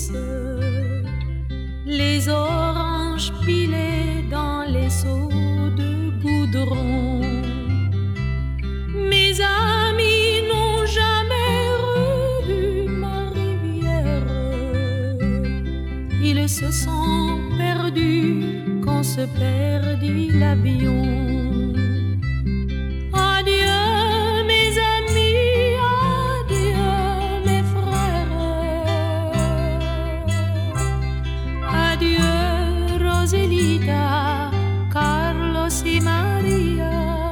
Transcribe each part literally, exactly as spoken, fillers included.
glissent, les oranges pilées dans les seaux de goudron. Mes amis n'ont jamais revu ma rivière, ils se sont perdus quand se perdit l'avion. Adieu mes amis, adieu mes frères, adieu Roselita, Carlos y Maria.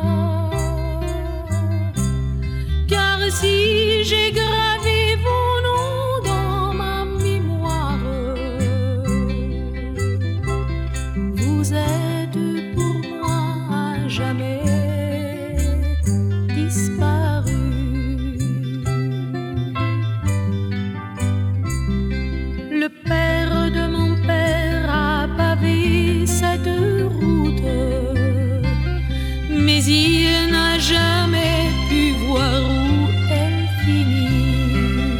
Car si j'ai gravé vos noms dans ma mémoire, vous êtes pour moi à jamais disparu. Le père de mon père a pavé cette route, mais il n'a jamais pu voir où elle finit.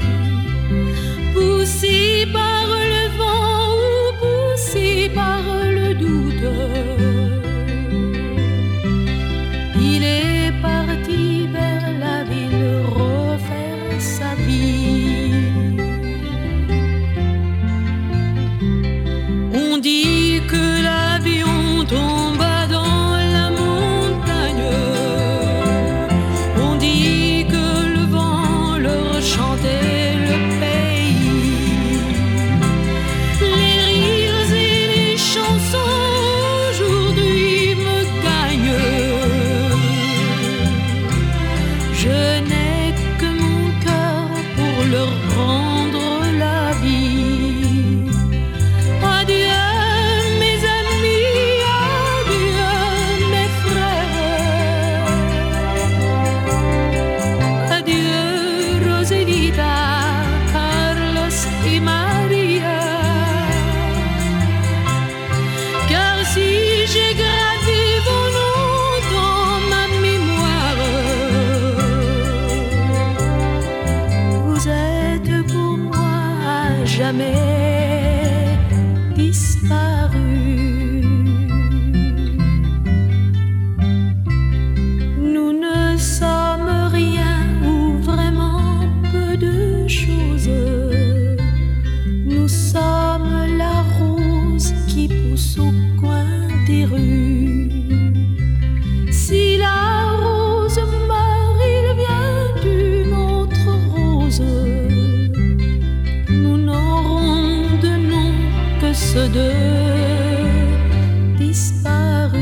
Poussé par le vent ou poussé par le doute, il est parti vers la ville refaire sa vie. On dit que l'avion tomba dans la montagne, on dit que le vent leur chantait le pays. Les rires et les chansons aujourd'hui me gagnent. Je n'ai que mon cœur pour leur rendre la vie. Adieu mes amis, adieu mes frères, adieu Roselita, Carlos y Maria. Car si j'ai gravé vos noms dans ma mémoire, vous êtes pour moi à jamais disparu. Nous ne sommes rien ou vraiment peu de choses. Nous sommes la rose qui pousse au coin des rues. Si la rose meurt, il vient d'une autre rose. Nous n'aurons de nom que ceux de disparus.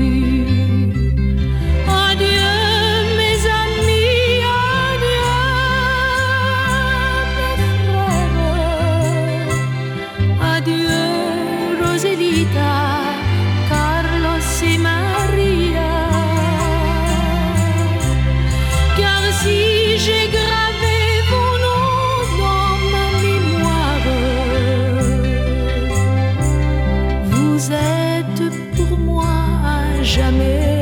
Adieu mes amis, adieu mes frères, adieu Roselita, Carlos y Maria. Car si j'ai gravé vos noms dans ma mémoire, vous êtes pour moi à jamais